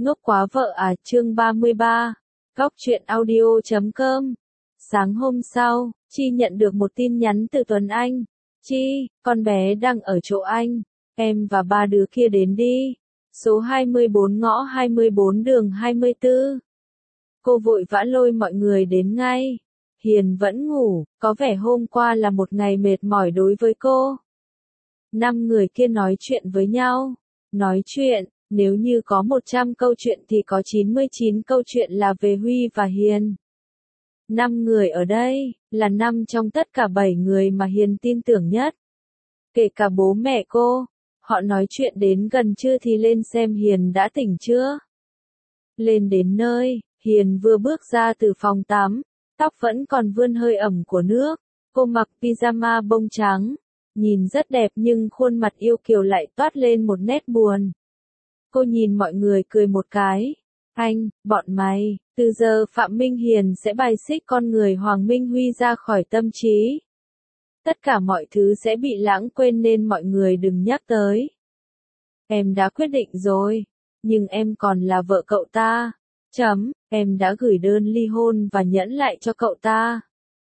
Ngốc quá vợ à, chương 33. Góc truyện audio.com. Sáng hôm sau, Chi nhận được một tin nhắn từ Tuấn Anh. Chi, con bé đang ở chỗ anh. Em và ba đứa kia đến đi. Số 24 ngõ 24 đường 24. Cô vội vã lôi mọi người đến ngay. Hiền vẫn ngủ, có vẻ hôm qua là một ngày mệt mỏi đối với cô. 5 người kia nói chuyện với nhau. Nói chuyện, nếu như có 100 câu chuyện thì có 99 câu chuyện là về Huy và Hiền. 5 người ở đây, là 5 trong tất cả 7 người mà Hiền tin tưởng nhất. Kể cả bố mẹ cô, họ nói chuyện đến gần trưa thì lên xem Hiền đã tỉnh chưa. Lên đến nơi, Hiền vừa bước ra từ phòng tắm, tóc vẫn còn vươn hơi ẩm của nước, cô mặc pyjama bông trắng, nhìn rất đẹp nhưng khuôn mặt yêu kiều lại toát lên một nét buồn. Cô nhìn mọi người cười một cái. Anh, bọn mày, từ giờ Phạm Minh Hiền sẽ bài xích con người Hoàng Minh Huy ra khỏi tâm trí. Tất cả mọi thứ sẽ bị lãng quên nên mọi người đừng nhắc tới. Em đã quyết định rồi, nhưng em còn là vợ cậu ta. Em đã gửi đơn ly hôn và nhẫn lại cho cậu ta.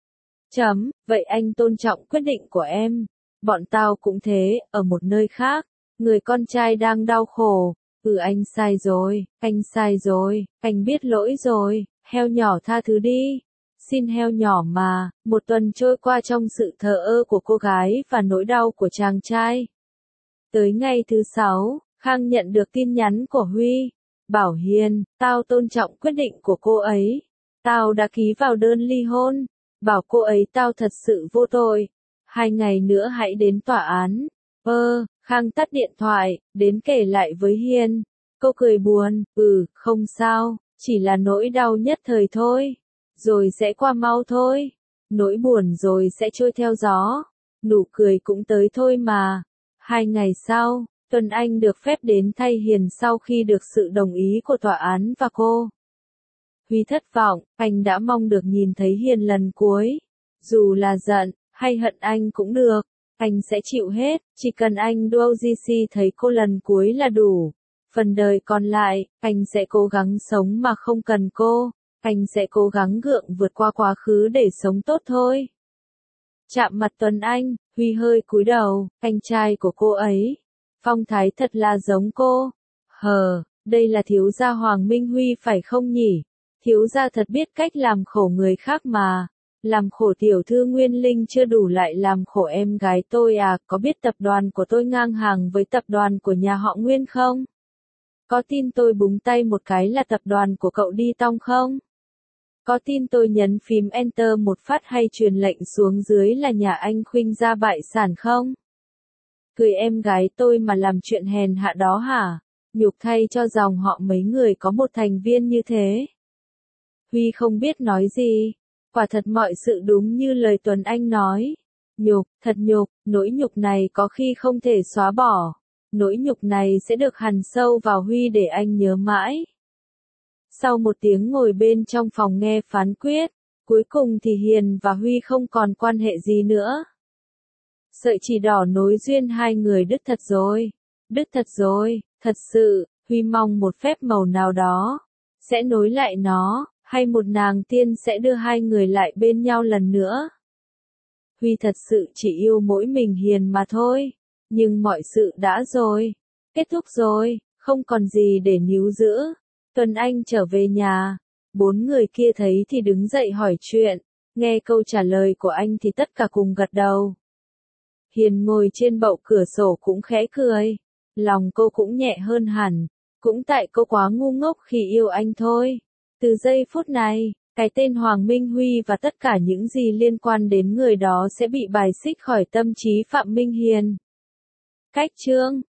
Vậy anh tôn trọng quyết định của em. Bọn tao cũng thế, ở một nơi khác, người con trai đang đau khổ. Anh sai rồi, anh biết lỗi rồi, heo nhỏ tha thứ đi. Xin heo nhỏ mà, một tuần trôi qua trong sự thờ ơ của cô gái và nỗi đau của chàng trai. Tới ngày thứ 6, Khang nhận được tin nhắn của Huy. Bảo Hiền, tao tôn trọng quyết định của cô ấy. Tao đã ký vào đơn ly hôn. Bảo cô ấy tao thật sự vô tội. 2 ngày nữa hãy đến tòa án. Khang tắt điện thoại, đến kể lại với Hiền. Cô cười buồn, không sao, chỉ là nỗi đau nhất thời thôi. Rồi sẽ qua mau thôi. Nỗi buồn rồi sẽ trôi theo gió. Nụ cười cũng tới thôi mà. 2 ngày sau, Tuấn Anh được phép đến thay Hiền sau khi được sự đồng ý của tòa án và cô. Huy thất vọng, anh đã mong được nhìn thấy Hiền lần cuối. Dù là giận, hay hận anh cũng được. Anh sẽ chịu hết, chỉ cần anh Dougie thấy cô lần cuối là đủ. Phần đời còn lại, anh sẽ cố gắng sống mà không cần cô. Anh sẽ cố gắng gượng vượt qua quá khứ để sống tốt thôi. Chạm mặt Tuấn Anh, Huy hơi cúi đầu, anh trai của cô ấy. Phong thái thật là giống cô. Đây là thiếu gia Hoàng Minh Huy phải không nhỉ? Thiếu gia thật biết cách làm khổ người khác mà. Làm khổ tiểu thư Nguyên Linh chưa đủ lại làm khổ em gái tôi à, có biết tập đoàn của tôi ngang hàng với tập đoàn của nhà họ Nguyên không? Có tin tôi búng tay một cái là tập đoàn của cậu đi tong không? Có tin tôi nhấn phím Enter một phát hay truyền lệnh xuống dưới là nhà anh Khuynh ra bại sản không? Cười em gái tôi mà làm chuyện hèn hạ đó hả? Nhục thay cho dòng họ mấy người có một thành viên như thế. Huy không biết nói gì. Quả thật mọi sự đúng như lời Tuấn Anh nói. Nhục, thật nhục, nỗi nhục này có khi không thể xóa bỏ. Nỗi nhục này sẽ được hằn sâu vào Huy để anh nhớ mãi. Sau một tiếng ngồi bên trong phòng nghe phán quyết, cuối cùng thì Hiền và Huy không còn quan hệ gì nữa. Sợi chỉ đỏ nối duyên hai người đứt thật rồi, thật sự, Huy mong một phép màu nào đó sẽ nối lại nó, hay một nàng tiên sẽ đưa hai người lại bên nhau lần nữa. Huy thật sự chỉ yêu mỗi mình Hiền mà thôi, nhưng mọi sự đã rồi, kết thúc rồi, không còn gì để níu giữ. Tuấn Anh trở về nhà, 4 người kia thấy thì đứng dậy hỏi chuyện, nghe câu trả lời của anh thì tất cả cùng gật đầu. Hiền ngồi trên bậu cửa sổ cũng khẽ cười, lòng cô cũng nhẹ hơn hẳn, cũng tại cô quá ngu ngốc khi yêu anh thôi. Từ giây phút này, cái tên Hoàng Minh Huy và tất cả những gì liên quan đến người đó sẽ bị bài xích khỏi tâm trí Phạm Minh Hiền. Cách chương